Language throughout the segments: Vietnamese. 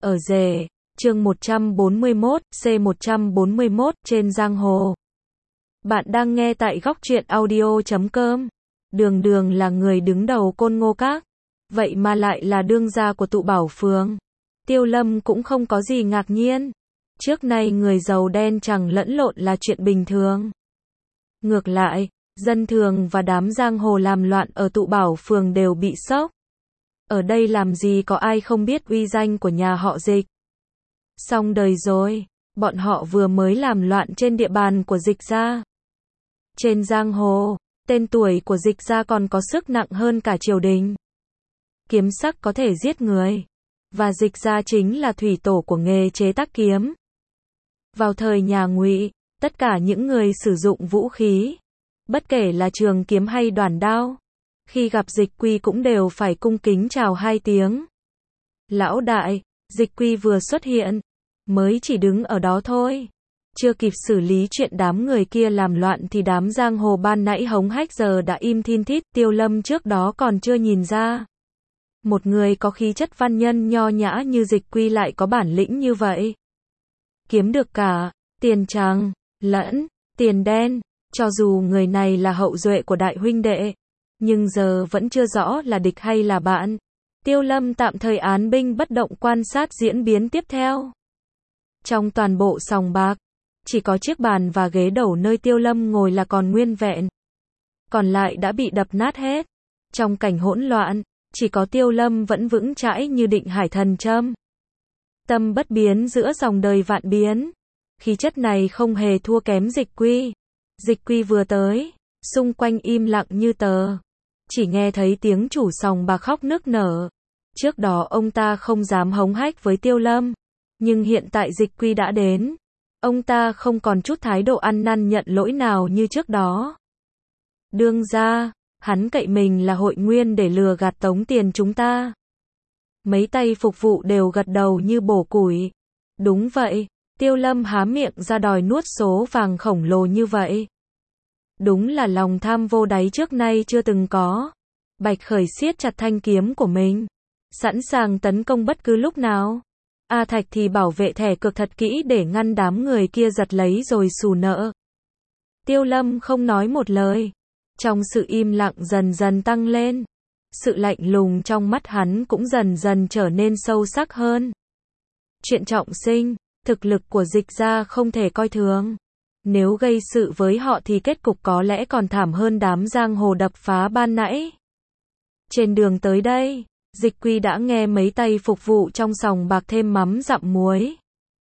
Ở rể, chương 141, C141, trên giang hồ. Bạn đang nghe tại góc truyện audio.com. Đường Đường là người đứng đầu Côn Ngô Các, vậy mà lại là đương gia của tụ bảo phường. Tiêu Lâm cũng không có gì ngạc nhiên. Trước nay người giàu đen chẳng lẫn lộn là chuyện bình thường. Ngược lại, dân thường và đám giang hồ làm loạn ở tụ bảo phường đều bị sốc. Ở đây làm gì có ai không biết uy danh của nhà họ Dịch. Xong đời rồi, bọn họ vừa mới làm loạn trên địa bàn của Dịch gia. Trên giang hồ, tên tuổi của Dịch gia còn có sức nặng hơn cả triều đình. Kiếm sắc có thể giết người, và Dịch gia chính là thủy tổ của nghề chế tác kiếm. Vào thời nhà Ngụy, tất cả những người sử dụng vũ khí, bất kể là trường kiếm hay đoản đao, khi gặp Dịch Quy cũng đều phải cung kính chào hai tiếng. Lão đại, Dịch Quy vừa xuất hiện, mới chỉ đứng ở đó thôi. Chưa kịp xử lý chuyện đám người kia làm loạn thì đám giang hồ ban nãy hống hách giờ đã im thin thít. Tiêu Lâm trước đó còn chưa nhìn ra. Một người có khí chất văn nhân nho nhã như Dịch Quy lại có bản lĩnh như vậy. Kiếm được cả tiền trắng, lẫn tiền đen, cho dù người này là hậu duệ của đại huynh đệ, nhưng giờ vẫn chưa rõ là địch hay là bạn. Tiêu Lâm tạm thời án binh bất động quan sát diễn biến tiếp theo. Trong toàn bộ sòng bạc, chỉ có chiếc bàn và ghế đầu nơi Tiêu Lâm ngồi là còn nguyên vẹn. Còn lại đã bị đập nát hết. Trong cảnh hỗn loạn, chỉ có Tiêu Lâm vẫn vững chãi như định hải thần châm. Tâm bất biến giữa dòng đời vạn biến. Khí chất này không hề thua kém Dịch Quy. Dịch Quy vừa tới, xung quanh im lặng như tờ. Chỉ nghe thấy tiếng chủ sòng bạc khóc nức nở. Trước đó ông ta không dám hống hách với Tiêu Lâm, nhưng hiện tại Dịch Quy đã đến, ông ta không còn chút thái độ ăn năn nhận lỗi nào như trước đó. Đương gia, hắn cậy mình là hội nguyên để lừa gạt tống tiền chúng ta. Mấy tay phục vụ đều gật đầu như bổ củi. Đúng vậy, Tiêu Lâm há miệng ra đòi nuốt số vàng khổng lồ như vậy. Đúng là lòng tham vô đáy trước nay chưa từng có. Bạch Khởi siết chặt thanh kiếm của mình, sẵn sàng tấn công bất cứ lúc nào. A Thạch thì bảo vệ thẻ cược thật kỹ để ngăn đám người kia giật lấy rồi xù nợ. Tiêu Lâm không nói một lời. Trong sự im lặng dần dần tăng lên, sự lạnh lùng trong mắt hắn cũng dần dần trở nên sâu sắc hơn. Chuyện trọng sinh, thực lực của Dịch gia không thể coi thường. Nếu gây sự với họ thì kết cục có lẽ còn thảm hơn đám giang hồ đập phá ban nãy. Trên đường tới đây, Dịch Quy đã nghe mấy tay phục vụ trong sòng bạc thêm mắm dặm muối.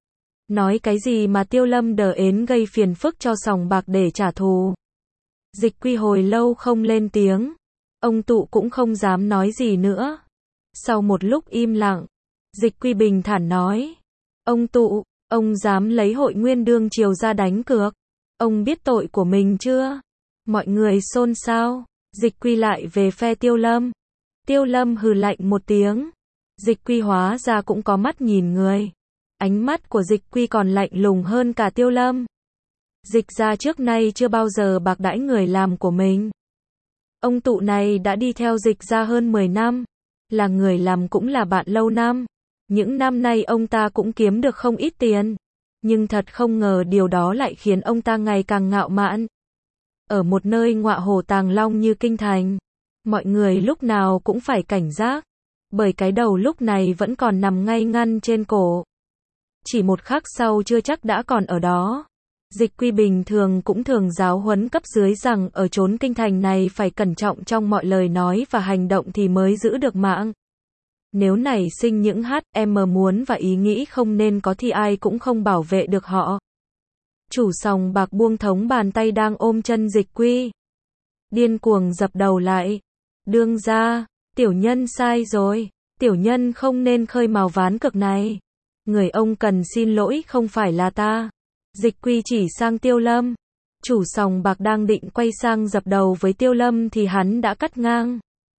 Nói cái gì mà Tiêu Lâm đờ ến gây phiền phức cho sòng bạc để trả thù. Dịch Quy hồi lâu không lên tiếng. Ông Tụ cũng không dám nói gì nữa. Sau một lúc im lặng, Dịch Quy bình thản nói. Ông Tụ, ông dám lấy hội nguyên đương triều ra đánh cược. Ông biết tội của mình chưa? Mọi người xôn xao. Dịch Quy lại về phe Tiêu Lâm. Tiêu Lâm hừ lạnh một tiếng. Dịch Quy hóa ra cũng có mắt nhìn người. Ánh mắt của Dịch Quy còn lạnh lùng hơn cả Tiêu Lâm. Dịch gia trước nay chưa bao giờ bạc đãi người làm của mình. Ông Tụ này đã đi theo Dịch gia hơn 10 năm. Là người làm cũng là bạn lâu năm. Những năm nay ông ta cũng kiếm được không ít tiền. Nhưng thật không ngờ điều đó lại khiến ông ta ngày càng ngạo mạn. Ở một nơi ngọa hổ tàng long như kinh thành, mọi người lúc nào cũng phải cảnh giác. Bởi cái đầu lúc này vẫn còn nằm ngay ngăn trên cổ. Chỉ một khắc sau chưa chắc đã còn ở đó. Dịch Quy bình thường cũng thường giáo huấn cấp dưới rằng ở chốn kinh thành này phải cẩn trọng trong mọi lời nói và hành động thì mới giữ được mạng. Nếu nảy sinh những HM muốn và ý nghĩ không nên có thì ai cũng không bảo vệ được họ. Chủ sòng bạc buông thống bàn tay đang ôm chân Dịch Quy. Điên cuồng dập đầu lại. Đương gia, tiểu nhân sai rồi. Tiểu nhân không nên khơi mào ván cược này. Người ông cần xin lỗi không phải là ta. Dịch Quy chỉ sang Tiêu Lâm. Chủ sòng bạc đang định quay sang dập đầu với Tiêu Lâm thì hắn đã cắt ngang.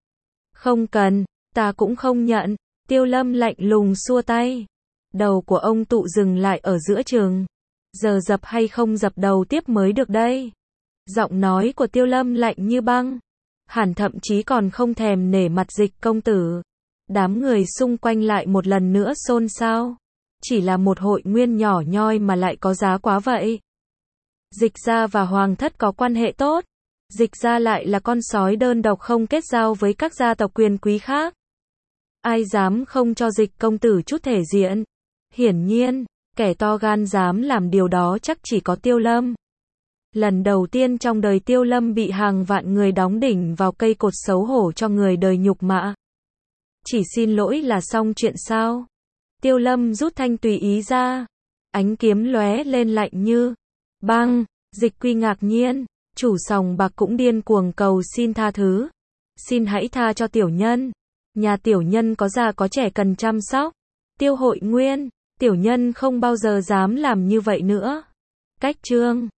Không cần, ta cũng không nhận. Tiêu Lâm lạnh lùng xua tay. Đầu của ông Tụ dừng lại ở giữa chừng. Giờ dập hay không dập đầu tiếp mới được đây. Giọng nói của Tiêu Lâm lạnh như băng. Hẳn thậm chí còn không thèm nể mặt Dịch công tử. Đám người xung quanh lại một lần nữa xôn xao. Chỉ là một hội nguyên nhỏ nhoi mà lại có giá quá vậy. Dịch gia và hoàng thất có quan hệ tốt. Dịch gia lại là con sói đơn độc không kết giao với các gia tộc quyền quý khác. Ai dám không cho Dịch công tử chút thể diện? Hiển nhiên, kẻ to gan dám làm điều đó chắc chỉ có Tiêu Lâm. Lần đầu tiên trong đời Tiêu Lâm bị hàng vạn người đóng đỉnh vào cây cột xấu hổ cho người đời nhục mạ. Chỉ xin lỗi là xong chuyện sao? Tiêu Lâm rút thanh tùy ý ra. Ánh kiếm lóe lên lạnh như băng. Dịch Quy ngạc nhiên. Chủ sòng bạc cũng điên cuồng cầu xin tha thứ. Xin hãy tha cho tiểu nhân. Nhà tiểu nhân có già có trẻ cần chăm sóc. Tiêu Hội Nguyên, tiểu nhân không bao giờ dám làm như vậy nữa. Cách chương